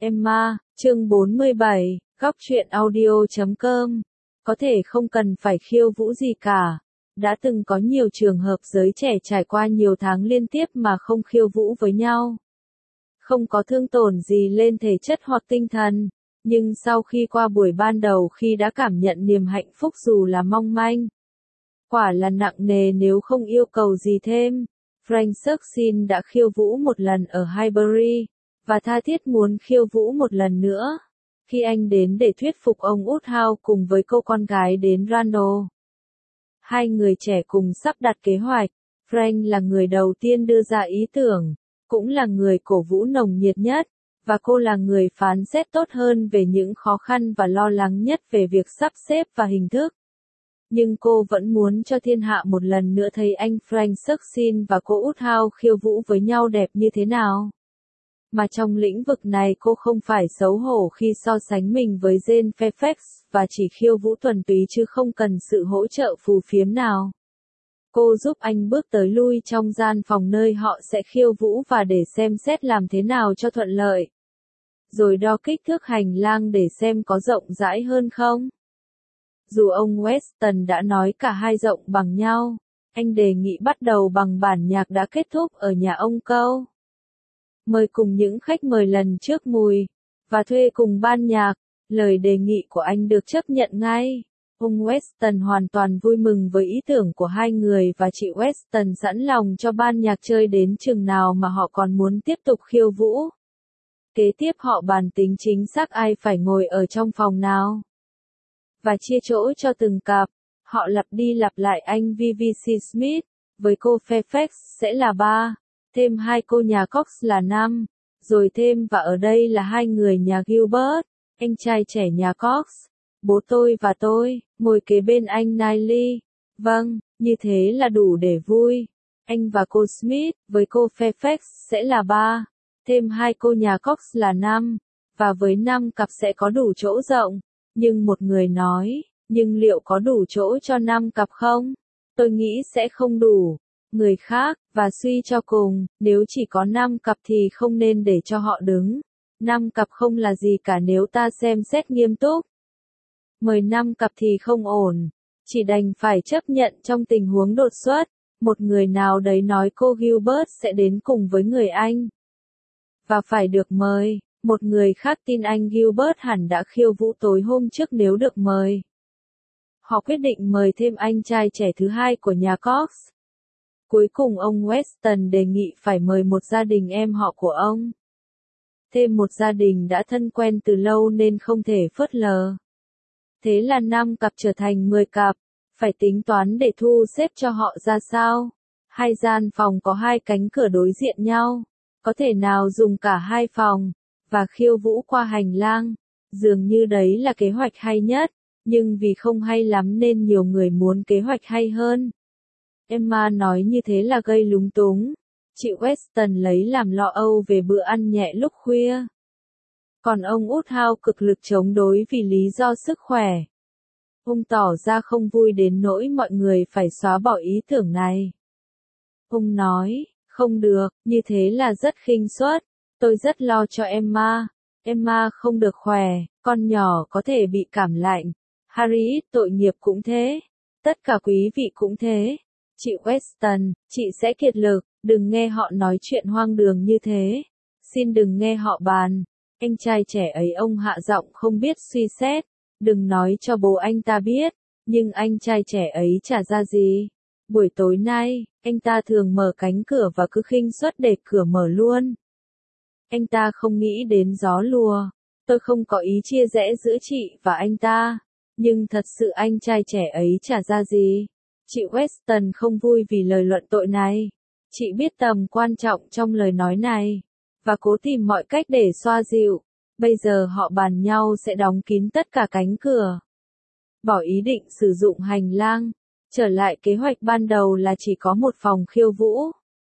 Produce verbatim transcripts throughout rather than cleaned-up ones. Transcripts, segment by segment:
Emma, chương bốn mươi bảy, góc truyện audio chấm com. Có thể không cần phải khiêu vũ gì cả. Đã từng có nhiều trường hợp giới trẻ trải qua nhiều tháng liên tiếp mà không khiêu vũ với nhau. Không có thương tổn gì lên thể chất hoặc tinh thần. Nhưng sau khi qua buổi ban đầu khi đã cảm nhận niềm hạnh phúc dù là mong manh. Quả là nặng nề nếu không yêu cầu gì thêm. Frank Suchin đã khiêu vũ một lần ở Highbury, và tha thiết muốn khiêu vũ một lần nữa. Khi anh đến để thuyết phục ông Woodhouse cùng với cô con gái đến Randall. Hai người trẻ cùng sắp đặt kế hoạch. Frank là người đầu tiên đưa ra ý tưởng, cũng là người cổ vũ nồng nhiệt nhất, và cô là người phán xét tốt hơn về những khó khăn và lo lắng nhất về việc sắp xếp và hình thức. Nhưng cô vẫn muốn cho thiên hạ một lần nữa thấy anh Frank Suchin và cô Woodhouse khiêu vũ với nhau đẹp như thế nào. Mà trong lĩnh vực này cô không phải xấu hổ khi so sánh mình với Jane Fairfax và chỉ khiêu vũ thuần túy chứ không cần sự hỗ trợ phù phiếm nào. Cô giúp anh bước tới lui trong gian phòng nơi họ sẽ khiêu vũ và để xem xét làm thế nào cho thuận lợi. Rồi đo kích thước hành lang để xem có rộng rãi hơn không. Dù ông Weston đã nói cả hai rộng bằng nhau, anh đề nghị bắt đầu bằng bản nhạc đã kết thúc ở nhà ông Câu. Mời cùng những khách mời lần trước mùi, và thuê cùng ban nhạc, lời đề nghị của anh được chấp nhận ngay. Ông Weston hoàn toàn vui mừng với ý tưởng của hai người và chị Weston sẵn lòng cho ban nhạc chơi đến chừng nào mà họ còn muốn tiếp tục khiêu vũ. Kế tiếp họ bàn tính chính xác ai phải ngồi ở trong phòng nào. Và chia chỗ cho từng cặp, họ lặp đi lặp lại anh vê vê xê Smith, với cô Fairfax sẽ là ba. Thêm hai cô nhà Cox là năm, rồi thêm và ở đây là hai người nhà Gilbert, anh trai trẻ nhà Cox, bố tôi và tôi, ngồi kế bên anh Niley. Vâng, như thế là đủ để vui. Anh và cô Smith, với cô Fairfax sẽ là ba, thêm hai cô nhà Cox là năm, và với năm cặp sẽ có đủ chỗ rộng. Nhưng một người nói, nhưng liệu có đủ chỗ cho năm cặp không? Tôi nghĩ sẽ không đủ. Người khác, và suy cho cùng, nếu chỉ có năm cặp thì không nên để cho họ đứng. Năm cặp không là gì cả nếu ta xem xét nghiêm túc. Mời năm cặp thì không ổn, chỉ đành phải chấp nhận trong tình huống đột xuất. Một người nào đấy nói cô Gilbert sẽ đến cùng với người Anh. Và phải được mời, một người khác tin anh Gilbert hẳn đã khiêu vũ tối hôm trước nếu được mời. Họ quyết định mời thêm anh trai trẻ thứ hai của nhà Cox. Cuối cùng ông Weston đề nghị phải mời một gia đình em họ của ông. Thêm một gia đình đã thân quen từ lâu nên không thể phớt lờ. Thế là năm cặp trở thành mười cặp, phải tính toán để thu xếp cho họ ra sao. Hai gian phòng có hai cánh cửa đối diện nhau, có thể nào dùng cả hai phòng, và khiêu vũ qua hành lang. Dường như đấy là kế hoạch hay nhất, nhưng vì không hay lắm nên nhiều người muốn kế hoạch hay hơn. Emma nói như thế là gây lúng túng. Chị Weston lấy làm lo âu về bữa ăn nhẹ lúc khuya. Còn ông Woodhouse cực lực chống đối vì lý do sức khỏe. Ông tỏ ra không vui đến nỗi mọi người phải xóa bỏ ý tưởng này. Ông nói, không được, như thế là rất khinh suất. Tôi rất lo cho Emma. Emma không được khỏe, con nhỏ có thể bị cảm lạnh. Harriet tội nghiệp cũng thế. Tất cả quý vị cũng thế. Chị Weston, chị sẽ kiệt lực, đừng nghe họ nói chuyện hoang đường như thế. Xin đừng nghe họ bàn. Anh trai trẻ ấy ông hạ giọng không biết suy xét. Đừng nói cho bố anh ta biết. Nhưng anh trai trẻ ấy chả ra gì. Buổi tối nay, anh ta thường mở cánh cửa và cứ khinh suất để cửa mở luôn. Anh ta không nghĩ đến gió lùa. Tôi không có ý chia rẽ giữa chị và anh ta. Nhưng thật sự anh trai trẻ ấy chả ra gì. Chị Weston không vui vì lời luận tội này. Chị biết tầm quan trọng trong lời nói này, và cố tìm mọi cách để xoa dịu. Bây giờ họ bàn nhau sẽ đóng kín tất cả cánh cửa. Bỏ ý định sử dụng hành lang. Trở lại kế hoạch ban đầu là chỉ có một phòng khiêu vũ.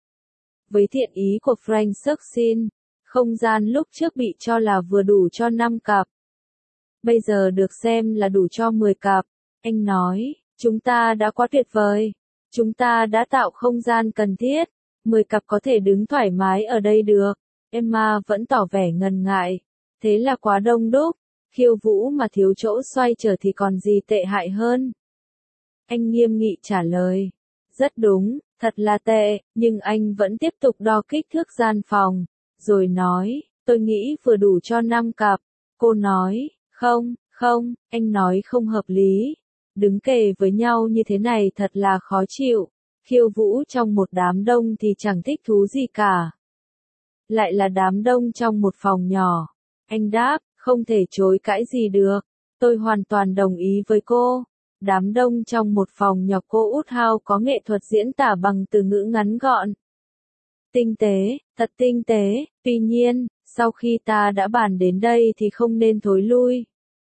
Với thiện ý của Frank Suchin, không gian lúc trước bị cho là vừa đủ cho năm cặp. Bây giờ được xem là đủ cho mười cặp. Anh nói, chúng ta đã quá tuyệt vời. Chúng ta đã tạo không gian cần thiết. mười cặp có thể đứng thoải mái ở đây được. Emma vẫn tỏ vẻ ngần ngại. Thế là quá đông đúc, khiêu vũ mà thiếu chỗ xoay trở thì còn gì tệ hại hơn. Anh nghiêm nghị trả lời. Rất đúng, thật là tệ, nhưng anh vẫn tiếp tục đo kích thước gian phòng, rồi nói, tôi nghĩ vừa đủ cho năm cặp. Cô nói, không, không, anh nói không hợp lý. Đứng kề với nhau như thế này thật là khó chịu. Khiêu vũ trong một đám đông thì chẳng thích thú gì cả. Lại là đám đông trong một phòng nhỏ. Anh đáp, không thể chối cãi gì được. Tôi hoàn toàn đồng ý với cô. Đám đông trong một phòng nhỏ cô Út Hao có nghệ thuật diễn tả bằng từ ngữ ngắn gọn. Tinh tế, thật tinh tế, tuy nhiên, sau khi ta đã bàn đến đây thì không nên thối lui.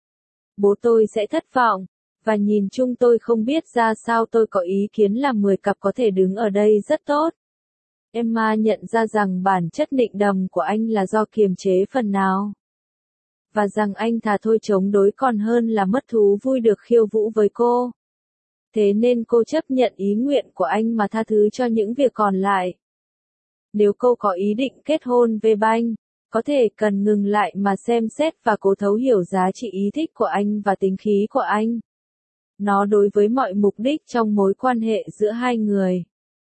Bố tôi sẽ thất vọng, và nhìn chung tôi không biết ra sao tôi có ý kiến là mười cặp có thể đứng ở đây rất tốt. Emma nhận ra rằng bản chất nịnh đầm của anh là do kiềm chế phần nào. Và rằng anh thà thôi chống đối còn hơn là mất thú vui được khiêu vũ với cô. Thế nên cô chấp nhận ý nguyện của anh mà tha thứ cho những việc còn lại. Nếu cô có ý định kết hôn với Banh, có thể cần ngừng lại mà xem xét và cố thấu hiểu giá trị ý thích của anh và tính khí của anh. Nó đối với mọi mục đích trong mối quan hệ giữa hai người.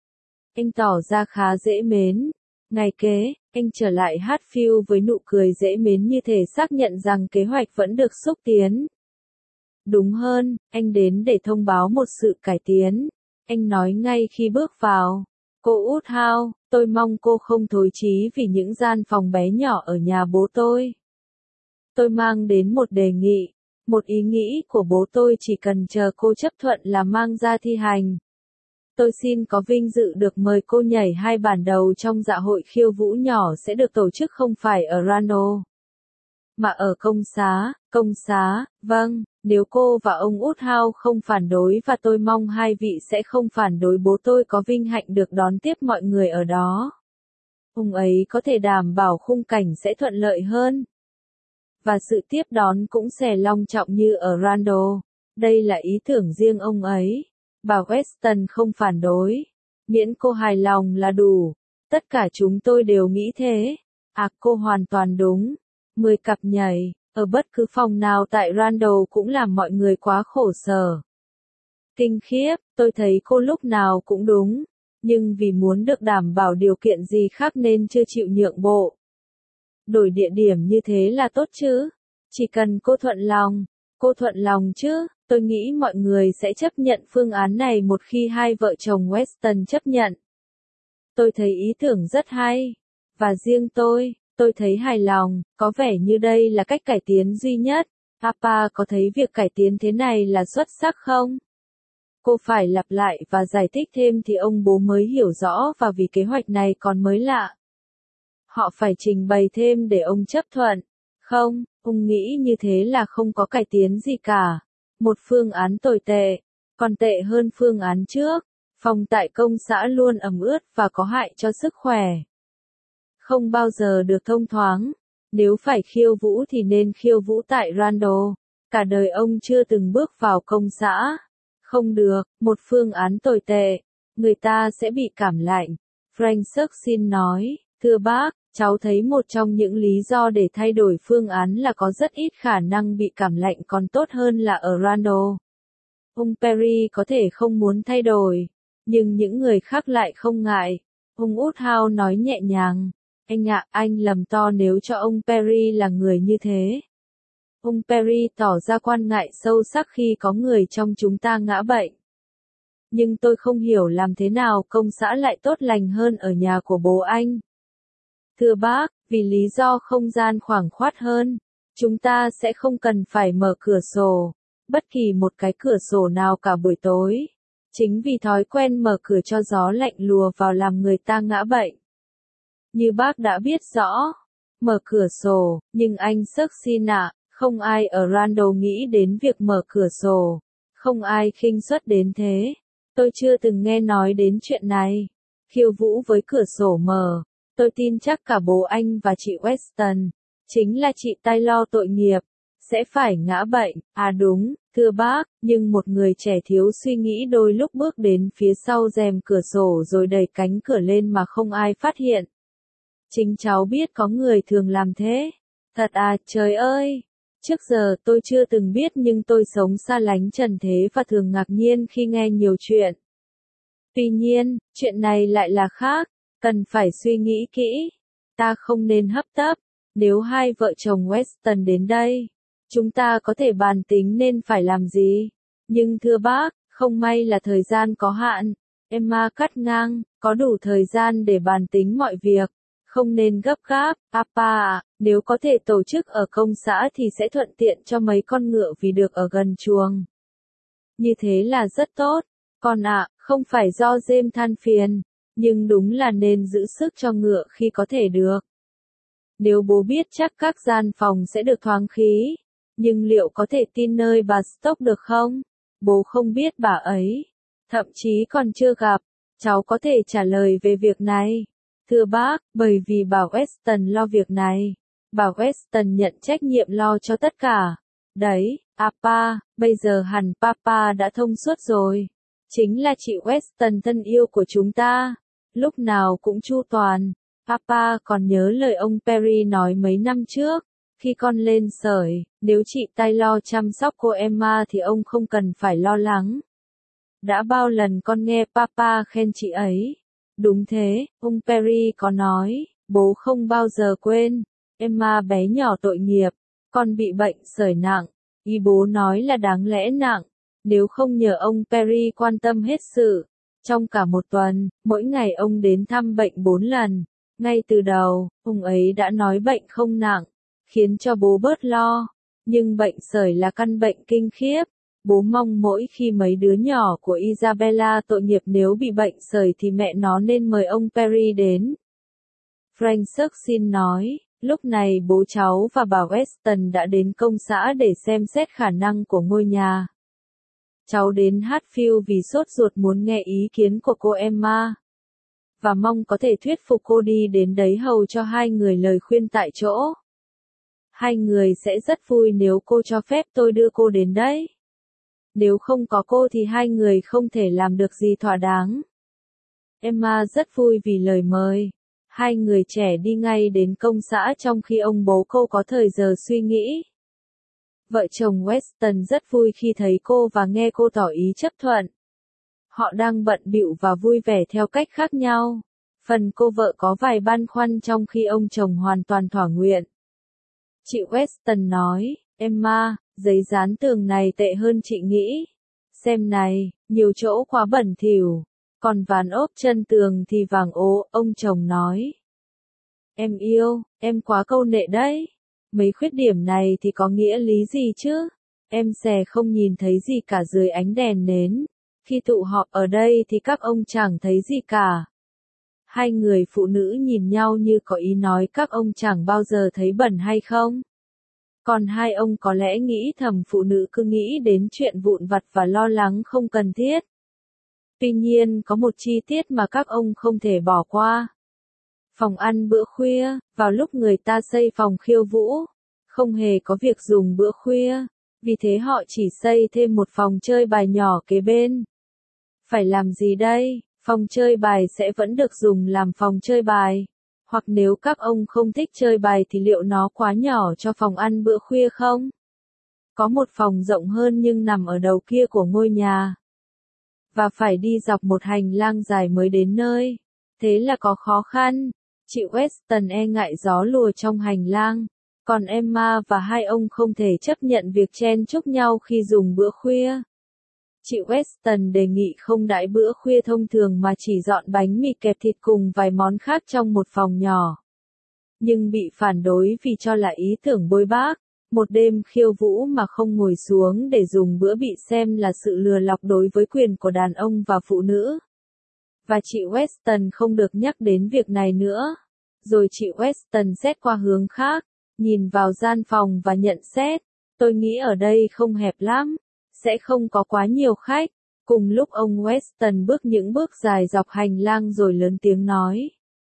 Anh tỏ ra khá dễ mến. Ngày kế, anh trở lại Hatfield với nụ cười dễ mến như thể xác nhận rằng kế hoạch vẫn được xúc tiến. Đúng hơn, anh đến để thông báo một sự cải tiến. Anh nói ngay khi bước vào. Cô Út Hao, tôi mong cô không thối chí vì những gian phòng bé nhỏ ở nhà bố tôi. Tôi mang đến một đề nghị. Một ý nghĩ của bố tôi chỉ cần chờ cô chấp thuận là mang ra thi hành. Tôi xin có vinh dự được mời cô nhảy hai bản đầu trong dạ hội khiêu vũ nhỏ sẽ được tổ chức không phải ở Randall, mà ở công xá, công xá, vâng, nếu cô và ông Út Hao không phản đối và tôi mong hai vị sẽ không phản đối bố tôi có vinh hạnh được đón tiếp mọi người ở đó. Ông ấy có thể đảm bảo khung cảnh sẽ thuận lợi hơn. Và sự tiếp đón cũng sẽ long trọng như ở Randall. Đây là ý tưởng riêng ông ấy. Bà Weston không phản đối. Miễn cô hài lòng là đủ. Tất cả chúng tôi đều nghĩ thế. À, cô hoàn toàn đúng. Mười cặp nhảy, ở bất cứ phòng nào tại Randall cũng làm mọi người quá khổ sở. Kinh khiếp, tôi thấy cô lúc nào cũng đúng. Nhưng vì muốn được đảm bảo điều kiện gì khác nên chưa chịu nhượng bộ. Đổi địa điểm như thế là tốt chứ. Chỉ cần cô thuận lòng. Cô thuận lòng chứ. Tôi nghĩ mọi người sẽ chấp nhận phương án này một khi hai vợ chồng Weston chấp nhận. Tôi thấy ý tưởng rất hay. Và riêng tôi, tôi thấy hài lòng, có vẻ như đây là cách cải tiến duy nhất. Papa có thấy việc cải tiến thế này là xuất sắc không? Cô phải lặp lại và giải thích thêm thì ông bố mới hiểu rõ và vì kế hoạch này còn mới lạ. Họ phải trình bày thêm để ông chấp thuận. Không, ông nghĩ như thế là không có cải tiến gì cả. Một phương án tồi tệ, còn tệ hơn phương án trước. Phòng tại công xã luôn ẩm ướt và có hại cho sức khỏe. Không bao giờ được thông thoáng. Nếu phải khiêu vũ thì nên khiêu vũ tại Randall. Cả đời ông chưa từng bước vào công xã. Không được, một phương án tồi tệ. Người ta sẽ bị cảm lạnh. Frank Sucksin nói, thưa bác, cháu thấy một trong những lý do để thay đổi phương án là có rất ít khả năng bị cảm lạnh còn tốt hơn là ở Randall. Ông Perry có thể không muốn thay đổi, nhưng những người khác lại không ngại. Ông Út Hao nói nhẹ nhàng, anh ạ, anh lầm to nếu cho ông Perry là người như thế. Ông Perry tỏ ra quan ngại sâu sắc khi có người trong chúng ta ngã bệnh. Nhưng tôi không hiểu làm thế nào công xã lại tốt lành hơn ở nhà của bố anh. Thưa bác, vì lý do không gian khoảng khoát hơn, chúng ta sẽ không cần phải mở cửa sổ, bất kỳ một cái cửa sổ nào cả buổi tối. Chính vì thói quen mở cửa cho gió lạnh lùa vào làm người ta ngã bệnh. Như bác đã biết rõ, mở cửa sổ, nhưng anh Sucksin ạ, không ai ở Randall nghĩ đến việc mở cửa sổ. Không ai khinh suất đến thế. Tôi chưa từng nghe nói đến chuyện này. Khiêu vũ với cửa sổ mở. Tôi tin chắc cả bố anh và chị Weston, chính là chị Taylor tội nghiệp, sẽ phải ngã bệnh. À đúng, thưa bác, nhưng một người trẻ thiếu suy nghĩ đôi lúc bước đến phía sau rèm cửa sổ rồi đẩy cánh cửa lên mà không ai phát hiện. Chính cháu biết có người thường làm thế. Thật à, trời ơi! Trước giờ tôi chưa từng biết nhưng tôi sống xa lánh trần thế và thường ngạc nhiên khi nghe nhiều chuyện. Tuy nhiên, chuyện này lại là khác, cần phải suy nghĩ kỹ. Ta không nên hấp tấp. Nếu hai vợ chồng Weston đến đây, chúng ta có thể bàn tính nên phải làm gì. Nhưng thưa bác, không may là thời gian có hạn. Emma cắt ngang, có đủ thời gian để bàn tính mọi việc. Không nên gấp gáp, Papa ạ, nếu có thể tổ chức ở công xã thì sẽ thuận tiện cho mấy con ngựa vì được ở gần chuồng. Như thế là rất tốt. Con ạ, không phải do James than phiền, nhưng đúng là nên giữ sức cho ngựa khi có thể được. Nếu bố biết chắc các gian phòng sẽ được thoáng khí, nhưng liệu có thể tin nơi bà Stock được không? Bố không biết bà ấy, thậm chí còn chưa gặp, cháu có thể trả lời về việc này. Thưa bác, bởi vì bà Weston lo việc này. Bà Weston nhận trách nhiệm lo cho tất cả. Đấy, Papa, bây giờ hẳn Papa đã thông suốt rồi. Chính là chị Weston thân yêu của chúng ta. Lúc nào cũng chu toàn. Papa còn nhớ lời ông Perry nói mấy năm trước. Khi con lên sởi, nếu chị Taylor chăm sóc cô Emma thì ông không cần phải lo lắng. Đã bao lần con nghe Papa khen chị ấy. Đúng thế, ông Perry có nói, bố không bao giờ quên. Emma bé nhỏ tội nghiệp, con bị bệnh sởi nặng. Ý bố nói là đáng lẽ nặng, nếu không nhờ ông Perry quan tâm hết sự. Trong cả một tuần, mỗi ngày ông đến thăm bệnh bốn lần. Ngay từ đầu, ông ấy đã nói bệnh không nặng, khiến cho bố bớt lo. Nhưng bệnh sởi là căn bệnh kinh khiếp. Bố mong mỗi khi mấy đứa nhỏ của Isabella tội nghiệp nếu bị bệnh sởi thì mẹ nó nên mời ông Perry đến. Frank Sucksin nói, lúc này bố cháu và bà Weston đã đến công xã để xem xét khả năng của ngôi nhà. Cháu đến Hatfield vì sốt ruột muốn nghe ý kiến của cô Emma. Và mong có thể thuyết phục cô đi đến đấy hầu cho hai người lời khuyên tại chỗ. Hai người sẽ rất vui nếu cô cho phép tôi đưa cô đến đấy. Nếu không có cô thì hai người không thể làm được gì thỏa đáng. Emma rất vui vì lời mời. Hai người trẻ đi ngay đến công xã trong khi ông bố cô có thời giờ suy nghĩ. Vợ chồng Weston rất vui khi thấy cô và nghe cô tỏ ý chấp thuận. Họ đang bận bịu và vui vẻ theo cách khác nhau. Phần cô vợ có vài băn khoăn trong khi ông chồng hoàn toàn thỏa nguyện. Chị Weston nói, Emma, giấy dán tường này tệ hơn chị nghĩ. Xem này, nhiều chỗ quá bẩn thỉu. Còn ván ốp chân tường thì vàng ố, ông chồng nói. Em yêu, em quá câu nệ đấy. Mấy khuyết điểm này thì có nghĩa lý gì chứ? Em xè không nhìn thấy gì cả dưới ánh đèn nến. Khi tụ họp ở đây thì các ông chẳng thấy gì cả. Hai người phụ nữ nhìn nhau như có ý nói các ông chẳng bao giờ thấy bẩn hay không? Còn hai ông có lẽ nghĩ thầm phụ nữ cứ nghĩ đến chuyện vụn vặt và lo lắng không cần thiết. Tuy nhiên có một chi tiết mà các ông không thể bỏ qua. Phòng ăn bữa khuya, vào lúc người ta xây phòng khiêu vũ, không hề có việc dùng bữa khuya, vì thế họ chỉ xây thêm một phòng chơi bài nhỏ kế bên. Phải làm gì đây? Phòng chơi bài sẽ vẫn được dùng làm phòng chơi bài. Hoặc nếu các ông không thích chơi bài thì liệu nó quá nhỏ cho phòng ăn bữa khuya không? Có một phòng rộng hơn nhưng nằm ở đầu kia của ngôi nhà. Và phải đi dọc một hành lang dài mới đến nơi. Thế là có khó khăn. Chị Weston e ngại gió lùa trong hành lang. Còn Emma và hai ông không thể chấp nhận việc chen chúc nhau khi dùng bữa khuya. Chị Weston đề nghị không đãi bữa khuya thông thường mà chỉ dọn bánh mì kẹp thịt cùng vài món khác trong một phòng nhỏ. Nhưng bị phản đối vì cho là ý tưởng bôi bác. Một đêm khiêu vũ mà không ngồi xuống để dùng bữa bị xem là sự lừa lọc đối với quyền của đàn ông và phụ nữ. Và chị Weston không được nhắc đến việc này nữa. Rồi chị Weston xét qua hướng khác, nhìn vào gian phòng và nhận xét, tôi nghĩ ở đây không hẹp lắm, sẽ không có quá nhiều khách. Cùng lúc ông Weston bước những bước dài dọc hành lang rồi lớn tiếng nói.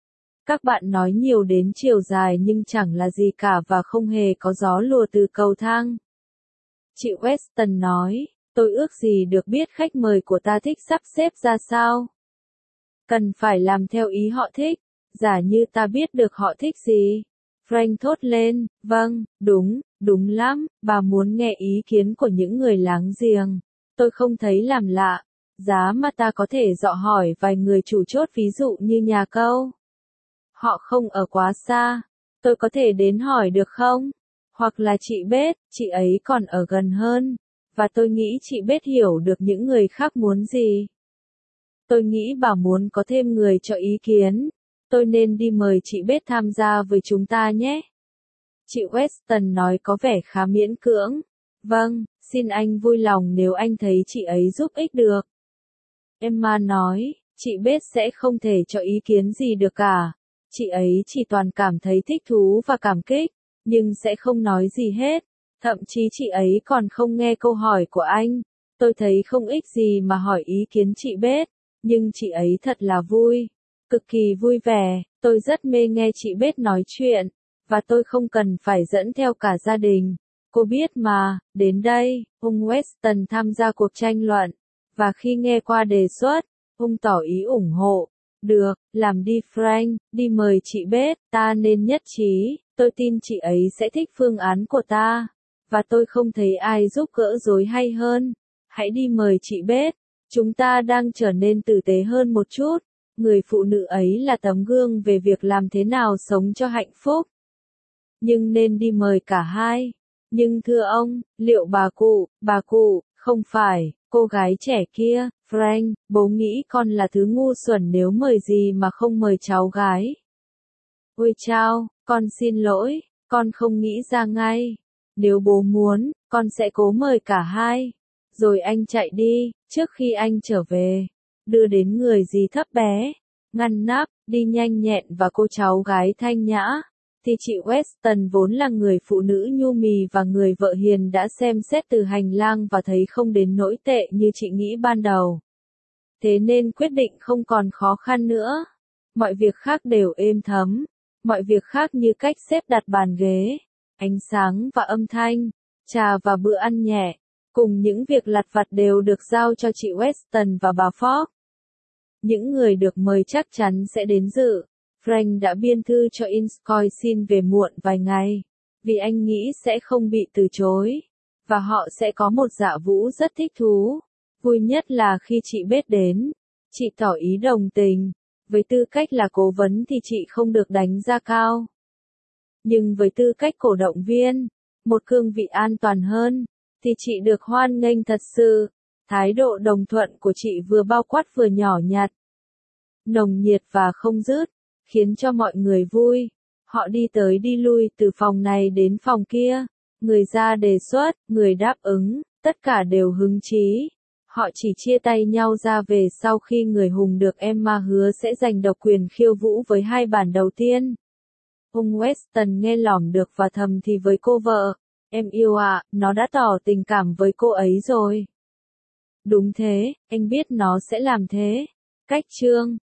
Các bạn nói nhiều đến chiều dài nhưng chẳng là gì cả và không hề có gió lùa từ cầu thang. Chị Weston nói, tôi ước gì được biết khách mời của ta thích sắp xếp ra sao. Cần phải làm theo ý họ thích, giả như ta biết được họ thích gì. Frank thốt lên, vâng, đúng, đúng lắm, bà muốn nghe ý kiến của những người láng giềng. Tôi không thấy làm lạ. Giá mà ta có thể dọ hỏi vài người chủ chốt ví dụ như nhà câu. Họ không ở quá xa. Tôi có thể đến hỏi được không? Hoặc là chị Bết, chị ấy còn ở gần hơn. Và tôi nghĩ chị Bết hiểu được những người khác muốn gì. Tôi nghĩ bà muốn có thêm người cho ý kiến. Tôi nên đi mời chị Bết tham gia với chúng ta nhé. Chị Weston nói có vẻ khá miễn cưỡng. Vâng, xin anh vui lòng nếu anh thấy chị ấy giúp ích được. Emma nói, chị Bết sẽ không thể cho ý kiến gì được cả. Chị ấy chỉ toàn cảm thấy thích thú và cảm kích, nhưng sẽ không nói gì hết. Thậm chí chị ấy còn không nghe câu hỏi của anh. Tôi thấy không ích gì mà hỏi ý kiến chị Bết, nhưng chị ấy thật là vui. Cực kỳ vui vẻ, tôi rất mê nghe chị Bết nói chuyện, và tôi không cần phải dẫn theo cả gia đình. Cô biết mà, đến đây, ông Weston tham gia cuộc tranh luận, và khi nghe qua đề xuất, ông tỏ ý ủng hộ. Được, làm đi Frank, đi mời chị Bết, ta nên nhất trí, tôi tin chị ấy sẽ thích phương án của ta, và tôi không thấy ai giúp gỡ rối hay hơn. Hãy đi mời chị Bết, chúng ta đang trở nên tử tế hơn một chút. Người phụ nữ ấy là tấm gương về việc làm thế nào sống cho hạnh phúc. Nhưng nên đi mời cả hai. Nhưng thưa ông, liệu bà cụ, bà cụ, không phải, cô gái trẻ kia, Frank, bố nghĩ con là thứ ngu xuẩn nếu mời gì mà không mời cháu gái. Ôi chao, con xin lỗi, con không nghĩ ra ngay. Nếu bố muốn, con sẽ cố mời cả hai. Rồi anh chạy đi, trước khi anh trở về. Đưa đến người gì thấp bé, ngăn nắp, đi nhanh nhẹn và cô cháu gái thanh nhã. Thì chị Weston vốn là người phụ nữ nhu mì và người vợ hiền đã xem xét từ hành lang và thấy không đến nỗi tệ như chị nghĩ ban đầu. Thế nên quyết định không còn khó khăn nữa. Mọi việc khác đều êm thấm. Mọi việc khác như cách xếp đặt bàn ghế, ánh sáng và âm thanh, trà và bữa ăn nhẹ, cùng những việc lặt vặt đều được giao cho chị Weston và bà Fogg. Những người được mời chắc chắn sẽ đến dự. Frank đã biên thư cho Inscoy xin về muộn vài ngày, vì anh nghĩ sẽ không bị từ chối, và họ sẽ có một dạ vũ rất thích thú. Vui nhất là khi chị Bết đến, chị tỏ ý đồng tình. Với tư cách là cố vấn thì chị không được đánh giá cao. Nhưng với tư cách cổ động viên, một cương vị an toàn hơn, thì chị được hoan nghênh thật sự. Thái độ đồng thuận của chị vừa bao quát vừa nhỏ nhặt, nồng nhiệt và không dứt, khiến cho mọi người vui. Họ đi tới đi lui từ phòng này đến phòng kia, người ra đề xuất, người đáp ứng, tất cả đều hứng chí. Họ chỉ chia tay nhau ra về sau khi người hùng được Emma hứa sẽ giành độc quyền khiêu vũ với hai bản đầu tiên. Ông Weston nghe lỏm được và thầm thì với cô vợ, em yêu ạ, à, nó đã tỏ tình cảm với cô ấy rồi. Đúng thế, anh biết nó sẽ làm thế. Cách chương